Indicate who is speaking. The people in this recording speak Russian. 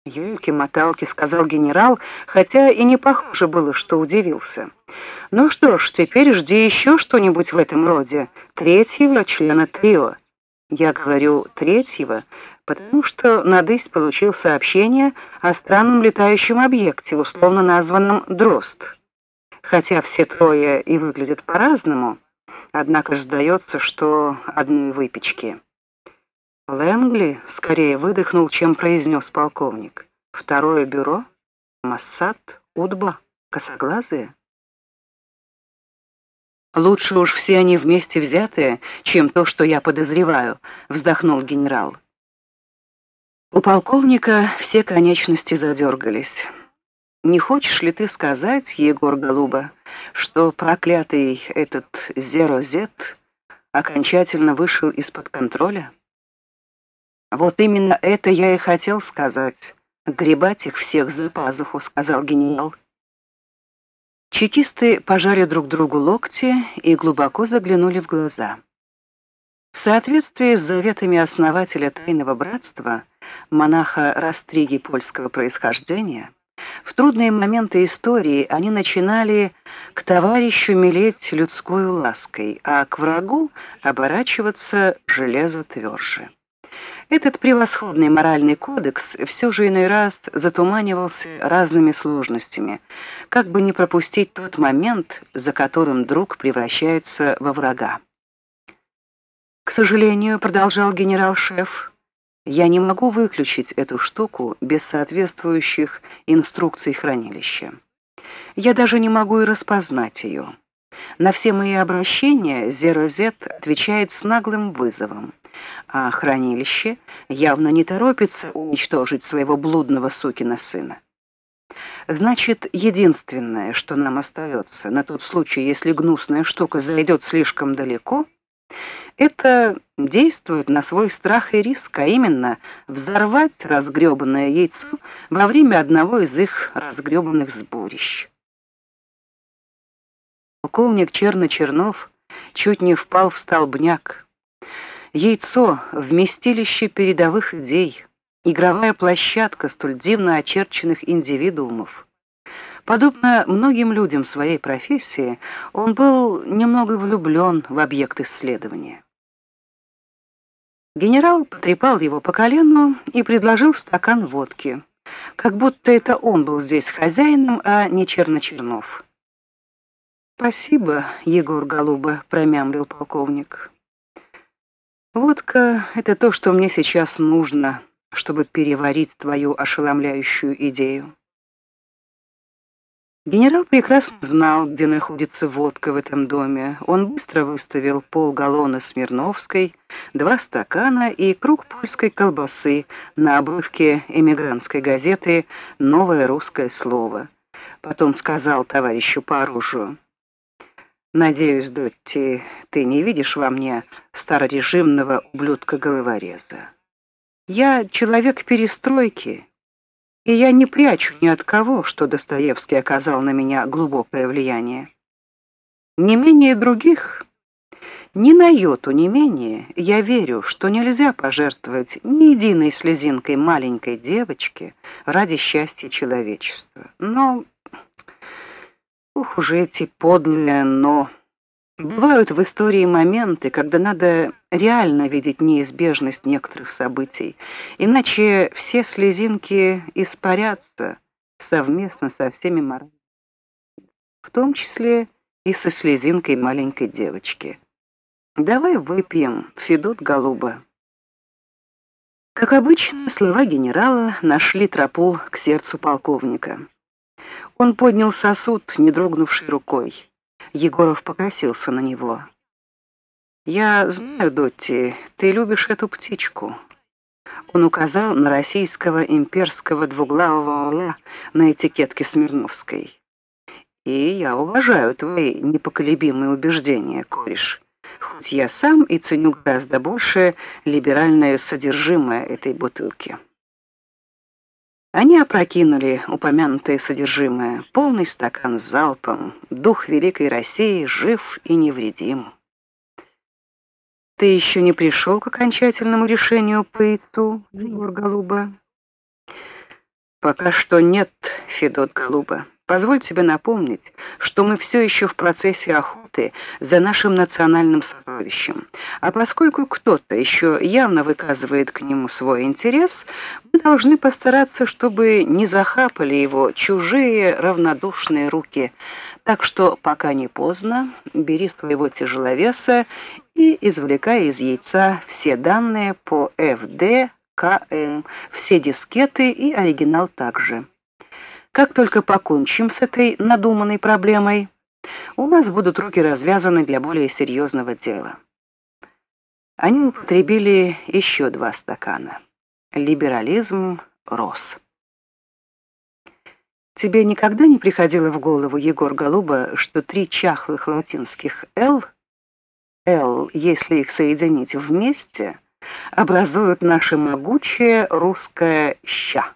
Speaker 1: «Елки-моталки», — сказал генерал, хотя и не похоже было, что удивился. «Ну что ж, теперь жди еще что-нибудь в этом роде. Третьего члена трио». Я говорю «третьего», потому что Надысь получил сообщение о странном летающем объекте, условно названном «Дрозд». Хотя все трое и выглядят по-разному, однако сдается, что одной выпечки. Лэнгли скорее выдохнул, чем произнес полковник. Второе бюро? Моссад? Удба? Косоглазые? Лучше уж все они вместе взятые, чем то, что я подозреваю, вздохнул генерал. У полковника все конечности задергались. Не хочешь ли ты сказать, Егор Голуба, что проклятый этот Зерозет окончательно вышел из-под контроля? Вот именно это я и хотел сказать. Гребать их всех за пазуху, сказал генерал. Чекисты пожали друг другу локти и глубоко заглянули в глаза. В соответствии с заветами основателя Тайного братства, монаха Растриги польского происхождения, в трудные моменты истории они начинали к товарищу милеть людской лаской, а к врагу оборачиваться железо тверже. Этот превосходный моральный кодекс все же иной раз затуманивался разными сложностями, как бы не пропустить тот момент, за которым друг превращается во врага. «К сожалению, — продолжал генерал-шеф, — я не могу выключить эту штуку без соответствующих инструкций хранилища. Я даже не могу и распознать ее. На все мои обращения Зерозет отвечает с наглым вызовом, а хранилище явно не торопится уничтожить своего блудного сукина сына. Значит, единственное, что нам остается на тот случай, если гнусная штука зайдет слишком далеко, это действует на свой страх и риск, а именно взорвать разгребанное яйцо во время одного из их разгребанных сборищ». Полковник Черночернов чуть не впал в столбняк. Яйцо — вместилище передовых идей, игровая площадка столь дивно очерченных индивидуумов. Подобно многим людям своей профессии, он был немного влюблен в объект исследования. Генерал потрепал его по колену и предложил стакан водки, как будто это он был здесь хозяином, а не Черночернов. «Спасибо, Егор Голуба», — промямлил полковник. «Водка — это то, что мне сейчас нужно, чтобы переварить твою ошеломляющую идею». Генерал прекрасно знал, где находится водка в этом доме. Он быстро выставил полгаллона Смирновской, 2 стакана и круг польской колбасы на обрывке эмигрантской газеты «Новое русское слово». Потом сказал товарищу по оружию: «Надеюсь, Дотти, ты не видишь во мне старорежимного ублюдка-головореза. Я человек перестройки, и я не прячу ни от кого, что Достоевский оказал на меня глубокое влияние. Не менее других, ни на йоту не менее, я верю, что нельзя пожертвовать ни единой слезинкой маленькой девочки ради счастья человечества. Но, ух уж эти подлые «но». Бывают в истории моменты, когда надо реально видеть неизбежность некоторых событий, иначе все слезинки испарятся совместно со всеми моральными, в том числе и со слезинкой маленькой девочки. Давай выпьем, Федот Голуба». Как обычно, слова генерала нашли тропу к сердцу полковника. Он поднял сосуд, не дрогнувшей рукой. Егоров покосился на него. «Я знаю, Дотти, ты любишь эту птичку». Он указал на российского имперского двуглавого орла на этикетке Смирновской. «И я уважаю твои непоколебимые убеждения, кореш, хоть я сам и ценю гораздо больше либеральное содержимое этой бутылки». Они опрокинули упомянутое содержимое, полный стакан залпом. Дух великой России жив и невредим. «Ты еще не пришел к окончательному решению по яйцу, Егор Голуба?» Пока что нет, Федот Голуба. Позволь себе напомнить, что мы все еще в процессе охоты за нашим национальным сокровищем. А поскольку кто-то еще явно выказывает к нему свой интерес, мы должны постараться, чтобы не захапали его чужие равнодушные руки. Так что, пока не поздно, бери своего тяжеловеса и извлекай из яйца все данные по ФД, КМ, все дискеты и оригинал также. Как только покончим с этой надуманной проблемой, у нас будут руки развязаны для более серьезного дела. Они употребили еще 2 стакана. Либерализм рос. Тебе никогда не приходило в голову, Егор Голуба, что 3 чахлых латинских «л», если их соединить вместе, образуют наше могучее русское «ща»?